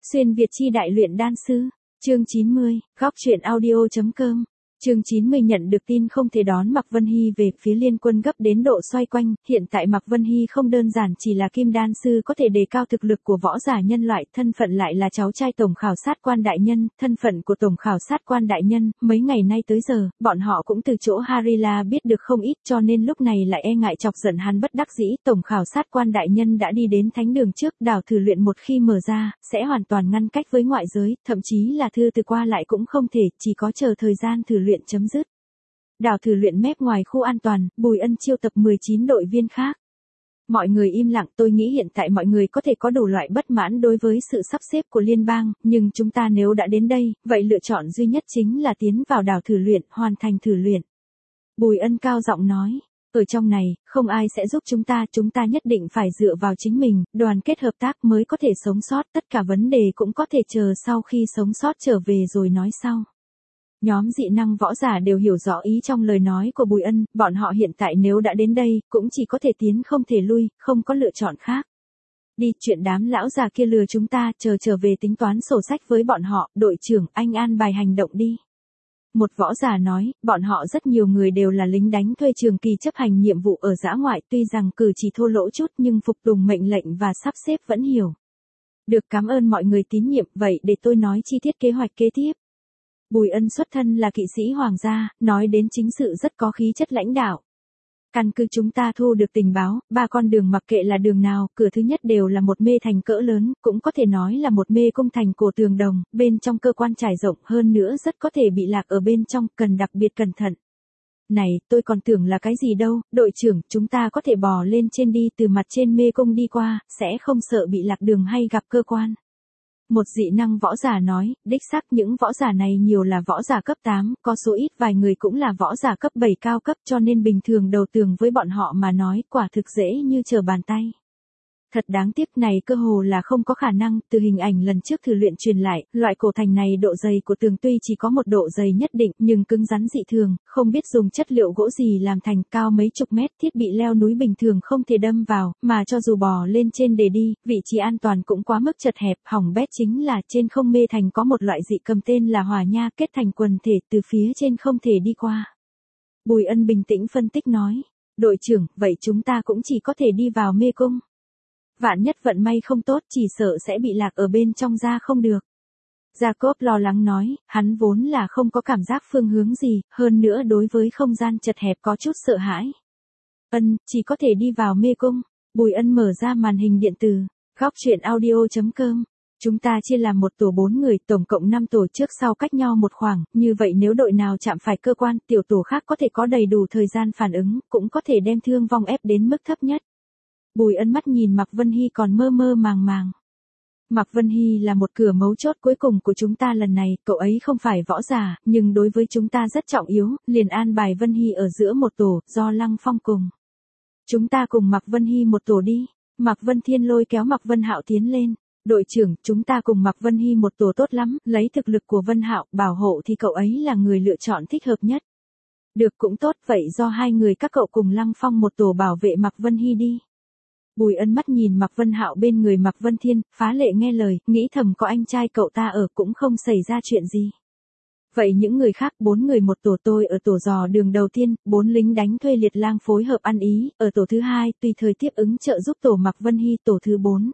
Xuyên Việt chi đại luyện đan sư. Chương 90, góc truyện audio.com. Chương 90 nhận được tin không thể đón Mạc Vân Hy về, phía Liên Quân gấp đến độ xoay quanh, hiện tại Mạc Vân Hy không đơn giản chỉ là kim đan sư có thể đề cao thực lực của võ giả nhân loại, thân phận lại là cháu trai tổng khảo sát quan đại nhân, thân phận của tổng khảo sát quan đại nhân, mấy ngày nay tới giờ, bọn họ cũng từ chỗ Harila biết được không ít, cho nên lúc này lại e ngại chọc giận hắn bất đắc dĩ. Tổng khảo sát quan đại nhân đã đi đến thánh đường trước, đảo thử luyện một khi mở ra, sẽ hoàn toàn ngăn cách với ngoại giới, thậm chí là thư từ qua lại cũng không thể, chỉ có chờ thời gian thử luyện chấm dứt. Đảo thử luyện mép ngoài khu an toàn, Bùi Ân chiêu tập 19 đội viên khác. Mọi người im lặng, tôi nghĩ hiện tại mọi người có thể có đủ loại bất mãn đối với sự sắp xếp của liên bang, nhưng chúng ta nếu đã đến đây, vậy lựa chọn duy nhất chính là tiến vào đảo thử luyện, hoàn thành thử luyện. Bùi Ân cao giọng nói, ở trong này, không ai sẽ giúp chúng ta nhất định phải dựa vào chính mình, đoàn kết hợp tác mới có thể sống sót, tất cả vấn đề cũng có thể chờ sau khi sống sót trở về rồi nói sau. Nhóm dị năng võ giả đều hiểu rõ ý trong lời nói của Bùi Ân, bọn họ hiện tại nếu đã đến đây, cũng chỉ có thể tiến không thể lui, không có lựa chọn khác. Đi, chuyện đám lão già kia lừa chúng ta, trở về tính toán sổ sách với bọn họ, đội trưởng, anh an bài hành động đi. Một võ giả nói, bọn họ rất nhiều người đều là lính đánh thuê trường kỳ chấp hành nhiệm vụ ở dã ngoại, tuy rằng cử chỉ thô lỗ chút nhưng phục tùng mệnh lệnh và sắp xếp vẫn hiểu. Được, cảm ơn mọi người tín nhiệm, vậy để tôi nói chi tiết kế hoạch kế tiếp. Bùi Ân xuất thân là kỵ sĩ hoàng gia, nói đến chính sự rất có khí chất lãnh đạo. Căn cứ chúng ta thu được tình báo, 3 con đường mặc kệ là đường nào, cửa thứ nhất đều là một mê thành cỡ lớn, cũng có thể nói là một mê cung thành cổ tường đồng, bên trong cơ quan trải rộng hơn nữa rất có thể bị lạc ở bên trong, cần đặc biệt cẩn thận. Này, tôi còn tưởng là cái gì đâu, đội trưởng, chúng ta có thể bò lên trên đi từ mặt trên mê cung đi qua, sẽ không sợ bị lạc đường hay gặp cơ quan. Một dị năng võ giả nói, đích xác những võ giả này nhiều là võ giả cấp 8, có số ít vài người cũng là võ giả cấp 7 cao cấp cho nên bình thường đầu tường với bọn họ mà nói quả thực dễ như trở bàn tay. Thật đáng tiếc này cơ hồ là không có khả năng, từ hình ảnh lần trước thử luyện truyền lại, loại cổ thành này độ dày của tường tuy chỉ có một độ dày nhất định nhưng cứng rắn dị thường, không biết dùng chất liệu gỗ gì làm thành, cao mấy chục mét, thiết bị leo núi bình thường không thể đâm vào, mà cho dù bò lên trên để đi, vị trí an toàn cũng quá mức chật hẹp, hỏng bét chính là trên không mê thành có một loại dị cầm tên là hỏa nha kết thành quần thể từ phía trên không thể đi qua. Bùi Ân bình tĩnh phân tích nói, đội trưởng, vậy chúng ta cũng chỉ có thể đi vào mê cung. Vạn nhất vận may không tốt chỉ sợ sẽ bị lạc ở bên trong ra không được. Jacob lo lắng nói, hắn vốn là không có cảm giác phương hướng gì, hơn nữa đối với không gian chật hẹp có chút sợ hãi. Ân, chỉ có thể đi vào mê cung. Bùi Ân mở ra màn hình điện tử, góc truyện audio.com. Chúng ta chia làm một tổ 4 người, tổng cộng 5 tổ trước sau cách nhau một khoảng, như vậy nếu đội nào chạm phải cơ quan, tiểu tổ khác có thể có đầy đủ thời gian phản ứng, cũng có thể đem thương vong ép đến mức thấp nhất. Bùi Ân mắt nhìn Mạc Vân Hy còn mơ mơ màng màng. Mạc Vân Hy là một cửa mấu chốt cuối cùng của chúng ta lần này, cậu ấy không phải võ giả, nhưng đối với chúng ta rất trọng yếu, liền an bài Vân Hy ở giữa một tổ, do Lăng Phong cùng. Chúng ta cùng Mạc Vân Hy một tổ đi. Mạc Vân Thiên lôi kéo Mạc Vân Hạo tiến lên. Đội trưởng, chúng ta cùng Mạc Vân Hy một tổ tốt lắm, lấy thực lực của Vân Hạo, bảo hộ thì cậu ấy là người lựa chọn thích hợp nhất. Được cũng tốt, vậy do hai người các cậu cùng Lăng Phong một tổ bảo vệ Mạc Vân Hy đi. Bùi Ân mắt nhìn Mạc Vân Hạo bên người Mạc Vân Thiên, phá lệ nghe lời, nghĩ thầm có anh trai cậu ta ở cũng không xảy ra chuyện gì. Vậy những người khác 4 người một tổ, tôi ở tổ dò đường đầu tiên, 4 lính đánh thuê liệt lang phối hợp ăn ý, ở tổ thứ 2 tùy thời tiếp ứng trợ giúp tổ Mạc Vân Hy, tổ thứ 4.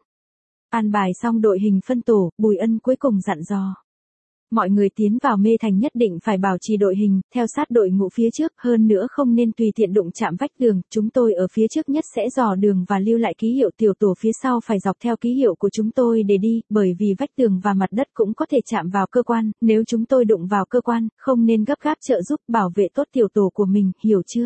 An bài xong đội hình phân tổ, Bùi Ân cuối cùng dặn dò. Mọi người tiến vào mê thành nhất định phải bảo trì đội hình, theo sát đội ngũ phía trước, hơn nữa không nên tùy tiện đụng chạm vách tường, chúng tôi ở phía trước nhất sẽ dò đường và lưu lại ký hiệu, tiểu tổ phía sau phải dọc theo ký hiệu của chúng tôi để đi, bởi vì vách tường và mặt đất cũng có thể chạm vào cơ quan, nếu chúng tôi đụng vào cơ quan, không nên gấp gáp trợ giúp, bảo vệ tốt tiểu tổ của mình, hiểu chưa?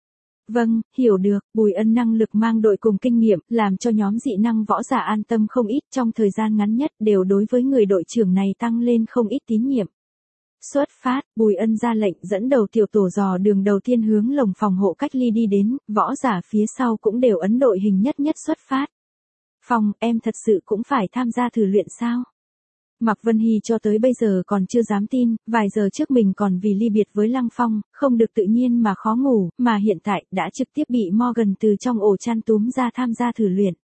Vâng, hiểu được. Bùi Ân năng lực mang đội cùng kinh nghiệm, làm cho nhóm dị năng võ giả an tâm không ít, trong thời gian ngắn nhất đều đối với người đội trưởng này tăng lên không ít tín nhiệm. Xuất phát, Bùi Ân ra lệnh dẫn đầu tiểu tổ dò đường đầu tiên hướng lồng phòng hộ cách ly đi đến, võ giả phía sau cũng đều ấn đội hình nhất xuất phát. Phong, em thật sự cũng phải tham gia thử luyện sao? Mạc Vân Hy cho tới bây giờ còn chưa dám tin, vài giờ trước mình còn vì ly biệt với Lăng Phong, không được tự nhiên mà khó ngủ, mà hiện tại đã trực tiếp bị Morgan từ trong ổ chăn túm ra tham gia thử luyện.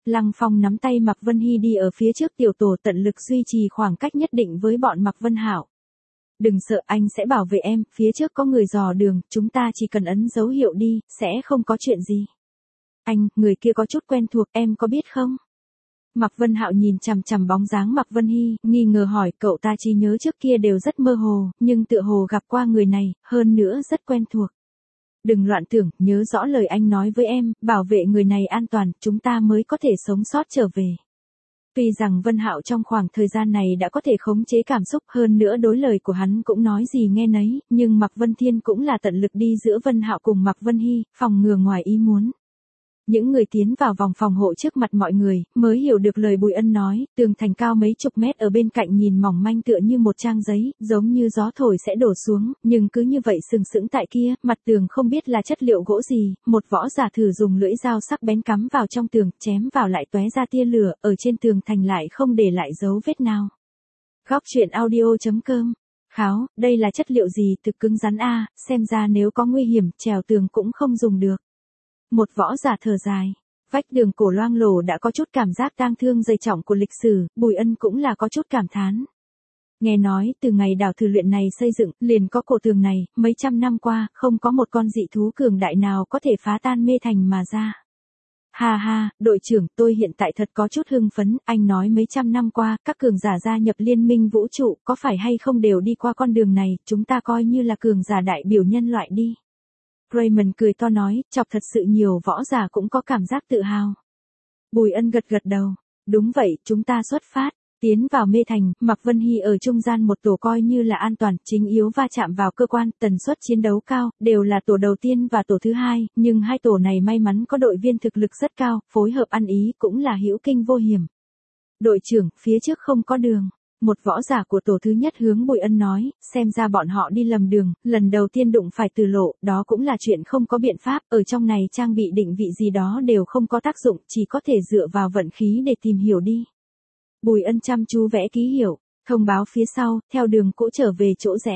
Lăng Phong nắm tay Mạc Vân Hy đi ở phía trước tiểu tổ tận lực duy trì khoảng cách nhất định với bọn Mạc Vân Hạo. Đừng sợ, anh sẽ bảo vệ em, phía trước có người dò đường, chúng ta chỉ cần ấn dấu hiệu đi, sẽ không có chuyện gì. Anh, người kia có chút quen thuộc, em có biết không? Mạc Vân Hạo nhìn chằm chằm bóng dáng Mạc Vân Hy, nghi ngờ hỏi, cậu ta trí nhớ trước kia đều rất mơ hồ, nhưng tựa hồ gặp qua người này, hơn nữa rất quen thuộc. Đừng loạn tưởng, nhớ rõ lời anh nói với em, bảo vệ người này an toàn, chúng ta mới có thể sống sót trở về. Tuy rằng Vân Hạo trong khoảng thời gian này đã có thể khống chế cảm xúc, hơn nữa đối lời của hắn cũng nói gì nghe nấy, nhưng Mạc Vân Thiên cũng là tận lực đi giữa Vân Hạo cùng Mạc Vân Hy, phòng ngừa ngoài ý muốn. Những người tiến vào vòng phòng hộ trước mặt mọi người, mới hiểu được lời Bùi Ân nói, tường thành cao mấy chục mét ở bên cạnh nhìn mỏng manh tựa như một trang giấy, giống như gió thổi sẽ đổ xuống, nhưng cứ như vậy sừng sững tại kia, mặt tường không biết là chất liệu gỗ gì, một võ giả thử dùng lưỡi dao sắc bén cắm vào trong tường, chém vào lại tóe ra tia lửa, ở trên tường thành lại không để lại dấu vết nào. Góc truyện audio.com. Kháo, đây là chất liệu gì, thực cứng rắn a, xem ra nếu có nguy hiểm, trèo tường cũng không dùng được. Một võ giả thở dài. Vách tường cổ loang lổ đã có chút cảm giác tang thương dày trọng của lịch sử, Bùi Ân cũng là có chút cảm thán. Nghe nói, từ ngày đảo thử luyện này xây dựng, liền có cổ tường này, mấy trăm năm qua, không có một con dị thú cường đại nào có thể phá tan mê thành mà ra. Ha ha, đội trưởng, tôi hiện tại thật có chút hưng phấn, anh nói mấy trăm năm qua, các cường giả gia nhập liên minh vũ trụ, có phải hay không đều đi qua con đường này, chúng ta coi như là cường giả đại biểu nhân loại đi. Raymond cười to nói, chọc thật sự nhiều võ giả cũng có cảm giác tự hào. Bùi Ân gật gật đầu. Đúng vậy, chúng ta xuất phát. Tiến vào mê thành, Mạc Vân Hy ở trung gian một tổ coi như là an toàn, chính yếu va chạm vào cơ quan, tần suất chiến đấu cao, đều là tổ đầu tiên và tổ thứ hai, nhưng hai tổ này may mắn có đội viên thực lực rất cao, phối hợp ăn ý cũng là hữu kinh vô hiểm. Đội trưởng, phía trước không có đường. Một võ giả của tổ thứ nhất hướng Bùi Ân nói, xem ra bọn họ đi lầm đường, lần đầu tiên đụng phải từ lộ, đó cũng là chuyện không có biện pháp, ở trong này trang bị định vị gì đó đều không có tác dụng, chỉ có thể dựa vào vận khí để tìm hiểu đi. Bùi Ân chăm chú vẽ ký hiệu, thông báo phía sau, theo đường cũ trở về chỗ rẽ.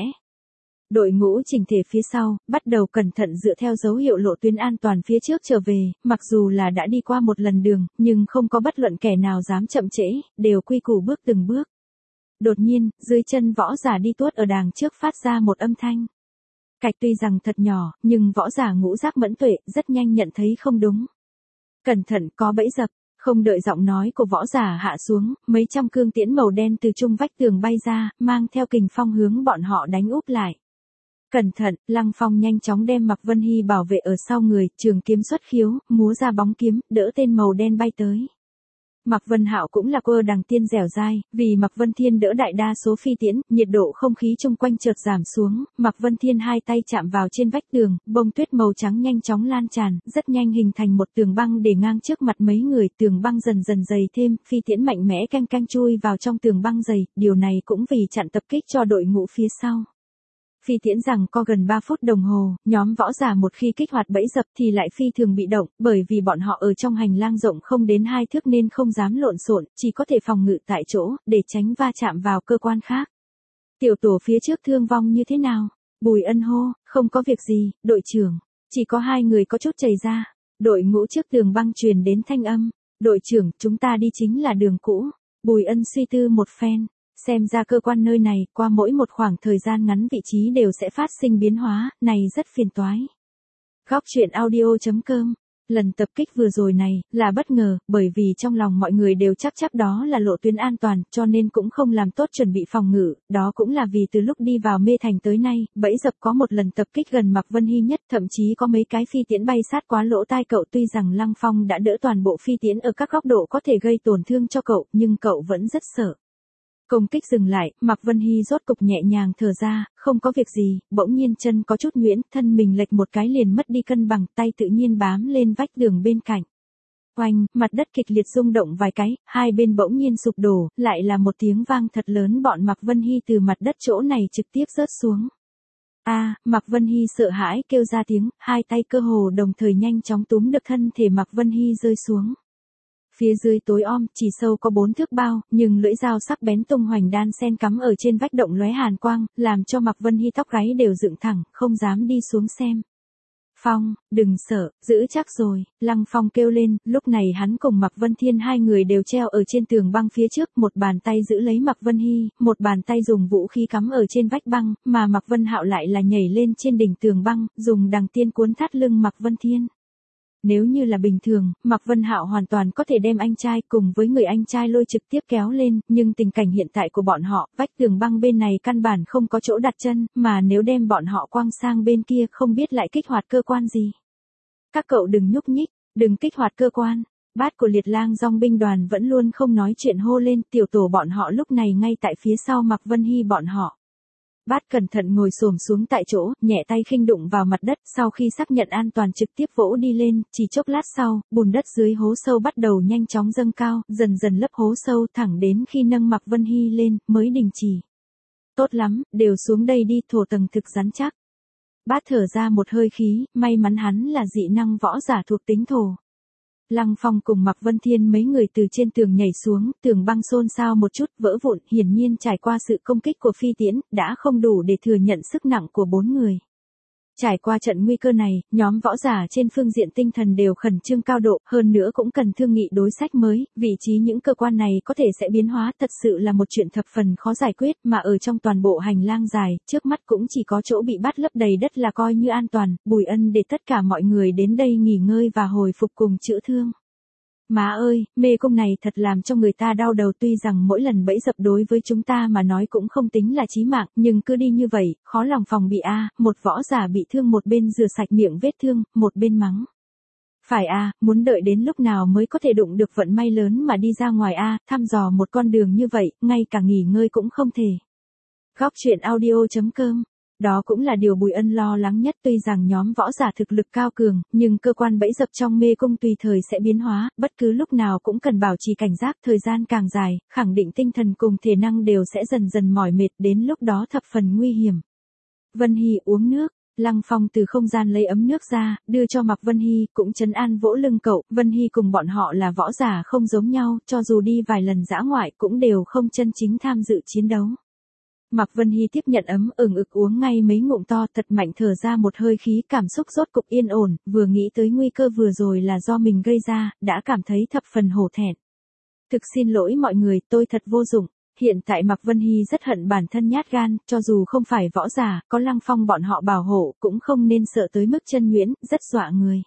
Đội ngũ chỉnh thể phía sau, bắt đầu cẩn thận dựa theo dấu hiệu lộ tuyến an toàn phía trước trở về, mặc dù là đã đi qua một lần đường, nhưng không có bất luận kẻ nào dám chậm trễ, đều quy củ bước từng bước. Đột nhiên, dưới chân võ giả đi tuốt ở đàng trước phát ra một âm thanh. Cạch tuy rằng thật nhỏ, nhưng võ giả ngũ giác mẫn tuệ, rất nhanh nhận thấy không đúng. Cẩn thận, có bẫy dập, không đợi giọng nói của võ giả hạ xuống, mấy trăm cương tiễn màu đen từ trung vách tường bay ra, mang theo kình phong hướng bọn họ đánh úp lại. Cẩn thận, Lăng Phong nhanh chóng đem Mạc Vân Hy bảo vệ ở sau người, trường kiếm xuất khiếu, múa ra bóng kiếm, đỡ tên màu đen bay tới. Mạc Vân Hạo cũng là quơ đằng tiên dẻo dai, vì Mạc Vân Thiên đỡ đại đa số phi tiễn, nhiệt độ không khí chung quanh chợt giảm xuống, Mạc Vân Thiên hai tay chạm vào trên vách tường, bông tuyết màu trắng nhanh chóng lan tràn, rất nhanh hình thành một tường băng để ngang trước mặt mấy người, tường băng dần dần dày thêm, phi tiễn mạnh mẽ canh canh chui vào trong tường băng dày, điều này cũng vì chặn tập kích cho đội ngũ phía sau. Phi tiễn rằng có gần 3 phút đồng hồ, nhóm võ giả một khi kích hoạt bẫy dập thì lại phi thường bị động, bởi vì bọn họ ở trong hành lang rộng không đến 2 thước nên không dám lộn xộn, chỉ có thể phòng ngự tại chỗ, để tránh va chạm vào cơ quan khác. Tiểu tổ phía trước thương vong như thế nào? Bùi Ân hô, không có việc gì, đội trưởng. Chỉ có 2 người có chút chảy ra. Đội ngũ trước tường băng truyền đến thanh âm. Đội trưởng, chúng ta đi chính là đường cũ. Bùi Ân suy tư một phen. Xem ra cơ quan nơi này, qua mỗi một khoảng thời gian ngắn vị trí đều sẽ phát sinh biến hóa, này rất phiền toái. Góc truyện audio.com. Lần tập kích vừa rồi này, là bất ngờ, bởi vì trong lòng mọi người đều chắc đó là lộ tuyến an toàn, cho nên cũng không làm tốt chuẩn bị phòng ngự, đó cũng là vì từ lúc đi vào mê thành tới nay, bẫy dập có một lần tập kích gần Mạc Vân Hy nhất, thậm chí có mấy cái phi tiễn bay sát quá lỗ tai cậu, tuy rằng Lăng Phong đã đỡ toàn bộ phi tiễn ở các góc độ có thể gây tổn thương cho cậu, nhưng cậu vẫn rất sợ. Công kích dừng lại, Mạc Vân Hy rốt cục nhẹ nhàng thở ra, không có việc gì, bỗng nhiên chân có chút nhuyễn, thân mình lệch một cái liền mất đi cân bằng, tay tự nhiên bám lên vách tường bên cạnh. Oanh, mặt đất kịch liệt rung động vài cái, hai bên bỗng nhiên sụp đổ, lại là một tiếng vang thật lớn, bọn Mạc Vân Hy từ mặt đất chỗ này trực tiếp rớt xuống. Mạc Vân Hy sợ hãi kêu ra tiếng, hai tay cơ hồ đồng thời nhanh chóng túm được thân thể Mạc Vân Hy rơi xuống. Phía dưới tối om, chỉ sâu có 4 thước bao, nhưng lưỡi dao sắc bén tung hoành đan sen cắm ở trên vách động lóe hàn quang, làm cho Mạc Vân Hy tóc gáy đều dựng thẳng, không dám đi xuống xem. Phong, đừng sợ, giữ chắc rồi, Lăng Phong kêu lên, lúc này hắn cùng Mạc Vân Thiên hai người đều treo ở trên tường băng phía trước, một bàn tay giữ lấy Mạc Vân Hy, một bàn tay dùng vũ khí cắm ở trên vách băng, mà Mạc Vân Hạo lại là nhảy lên trên đỉnh tường băng, dùng đằng tiên cuốn thắt lưng Mạc Vân Thiên. Nếu như là bình thường, Mạc Vân Hạo hoàn toàn có thể đem anh trai cùng với người anh trai lôi trực tiếp kéo lên, nhưng tình cảnh hiện tại của bọn họ, vách tường băng bên này căn bản không có chỗ đặt chân, mà nếu đem bọn họ quăng sang bên kia không biết lại kích hoạt cơ quan gì. Các cậu đừng nhúc nhích, đừng kích hoạt cơ quan. Bát của Liệt Lang Dòng binh đoàn vẫn luôn không nói chuyện hô lên, tiểu tổ bọn họ lúc này ngay tại phía sau Mạc Vân Hy bọn họ. Bát cẩn thận ngồi xổm xuống tại chỗ, nhẹ tay khinh đụng vào mặt đất, sau khi xác nhận an toàn trực tiếp vỗ đi lên, chỉ chốc lát sau, bùn đất dưới hố sâu bắt đầu nhanh chóng dâng cao, dần dần lấp hố sâu thẳng đến khi nâng Mạc Vân Hy lên, mới đình chỉ. Tốt lắm, đều xuống đây đi, thổ tầng thực rắn chắc. Bát thở ra một hơi khí, may mắn hắn là dị năng võ giả thuộc tính thổ. Lăng Phong cùng Mạc Vân Thiên mấy người từ trên tường nhảy xuống, tường băng xôn xao một chút, vỡ vụn, hiển nhiên trải qua sự công kích của phi tiễn, đã không đủ để thừa nhận sức nặng của 4 người. Trải qua trận nguy cơ này, nhóm võ giả trên phương diện tinh thần đều khẩn trương cao độ, hơn nữa cũng cần thương nghị đối sách mới, vị trí những cơ quan này có thể sẽ biến hóa, thật sự là một chuyện thập phần khó giải quyết, mà ở trong toàn bộ hành lang dài, trước mắt cũng chỉ có chỗ bị bắt lấp đầy đất là coi như an toàn, Bùi Ân để tất cả mọi người đến đây nghỉ ngơi và hồi phục cùng chữa thương. Má ơi, mê cung này thật làm cho người ta đau đầu, tuy rằng mỗi lần bẫy dập đối với chúng ta mà nói cũng không tính là chí mạng, nhưng cứ đi như vậy, khó lòng phòng bị một võ giả bị thương một bên rửa sạch miệng vết thương, một bên mắng. Phải muốn đợi đến lúc nào mới có thể đụng được vận may lớn mà đi ra ngoài thăm dò một con đường như vậy, ngay cả nghỉ ngơi cũng không thể. Góc truyện audio.com. Đó cũng là điều Bùi Ân lo lắng nhất, tuy rằng nhóm võ giả thực lực cao cường, nhưng cơ quan bẫy dập trong mê cung tùy thời sẽ biến hóa, bất cứ lúc nào cũng cần bảo trì cảnh giác, thời gian càng dài, khẳng định tinh thần cùng thể năng đều sẽ dần dần mỏi mệt, đến lúc đó thập phần nguy hiểm. Vân Hy uống nước. Lăng Phong từ không gian lấy ấm nước ra, đưa cho Mạc Vân Hy, cũng trấn an vỗ lưng cậu, Vân Hy cùng bọn họ là võ giả không giống nhau, cho dù đi vài lần dã ngoại cũng đều không chân chính tham dự chiến đấu. Mạc Vân Hy tiếp nhận ấm ực uống ngay mấy ngụm to, thật mạnh thở ra một hơi khí, cảm xúc rốt cục yên ổn, vừa nghĩ tới nguy cơ vừa rồi là do mình gây ra, đã cảm thấy thập phần hổ thẹn. Thực xin lỗi mọi người, tôi thật vô dụng. Hiện tại Mạc Vân Hy rất hận bản thân nhát gan, cho dù không phải võ giả, có Lăng Phong bọn họ bảo hộ, cũng không nên sợ tới mức chân nhuyễn, rất dọa người.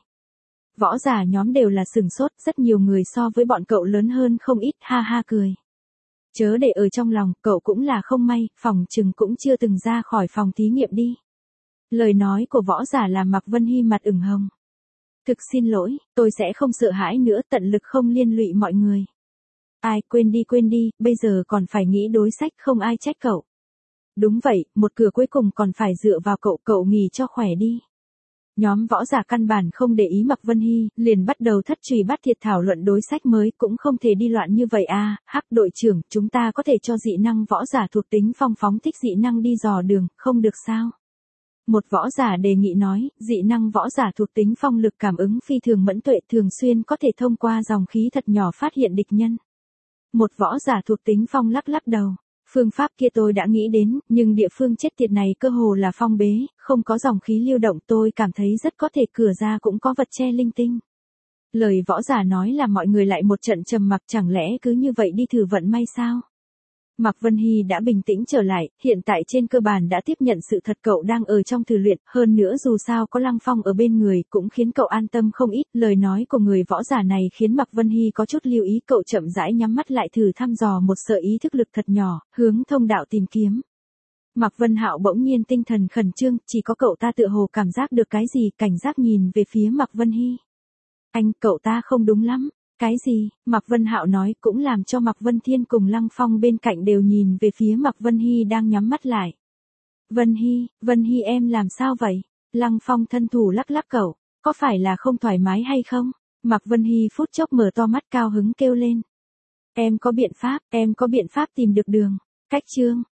Võ giả nhóm đều là sừng sốt, rất nhiều người so với bọn cậu lớn hơn không ít, ha ha cười. Chớ để ở trong lòng, cậu cũng là không may, phòng chừng cũng chưa từng ra khỏi phòng thí nghiệm đi. Lời nói của võ giả làm Mạc Vân Hy mặt ửng hồng. Thực xin lỗi, tôi sẽ không sợ hãi nữa, tận lực không liên lụy mọi người. Ai, quên đi, bây giờ còn phải nghĩ đối sách, không ai trách cậu. Đúng vậy, một cửa cuối cùng còn phải dựa vào cậu nghỉ cho khỏe đi. Nhóm võ giả căn bản không để ý Mạc Vân Hy, liền bắt đầu thất truy bắt thiệt thảo luận đối sách mới, cũng không thể đi loạn như vậy Hắc đội trưởng, chúng ta có thể cho dị năng võ giả thuộc tính phong phóng thích dị năng đi dò đường, không được sao? Một võ giả đề nghị nói, dị năng võ giả thuộc tính phong lực cảm ứng phi thường mẫn tuệ, thường xuyên có thể thông qua dòng khí thật nhỏ phát hiện địch nhân. Một võ giả thuộc tính phong lắc đầu. Phương pháp kia tôi đã nghĩ đến, nhưng địa phương chết tiệt này cơ hồ là phong bế, không có dòng khí lưu động, tôi cảm thấy rất có thể cửa ra cũng có vật che linh tinh. Lời võ giả nói là mọi người lại một trận trầm mặc, chẳng lẽ cứ như vậy đi thử vận may sao? Mạc Vân Hy đã bình tĩnh trở lại, hiện tại trên cơ bản đã tiếp nhận sự thật cậu đang ở trong thử luyện, hơn nữa dù sao có Lăng Phong ở bên người cũng khiến cậu an tâm không ít, lời nói của người võ giả này khiến Mạc Vân Hy có chút lưu ý, cậu chậm rãi nhắm mắt lại thử thăm dò một sợi ý thức lực thật nhỏ, hướng thông đạo tìm kiếm. Mạc Vân Hạo bỗng nhiên tinh thần khẩn trương, chỉ có cậu ta tựa hồ cảm giác được cái gì, cảnh giác nhìn về phía Mạc Vân Hy. Anh, cậu ta không đúng lắm. Cái gì? Mạc Vân Hạo nói, cũng làm cho Mạc Vân Thiên cùng Lăng Phong bên cạnh đều nhìn về phía Mạc Vân Hy đang nhắm mắt lại. Vân Hy em làm sao vậy? Lăng Phong thân thủ lắc cậu, có phải là không thoải mái hay không? Mạc Vân Hy phút chốc mở to mắt cao hứng kêu lên. Em có biện pháp tìm được đường. Cách chương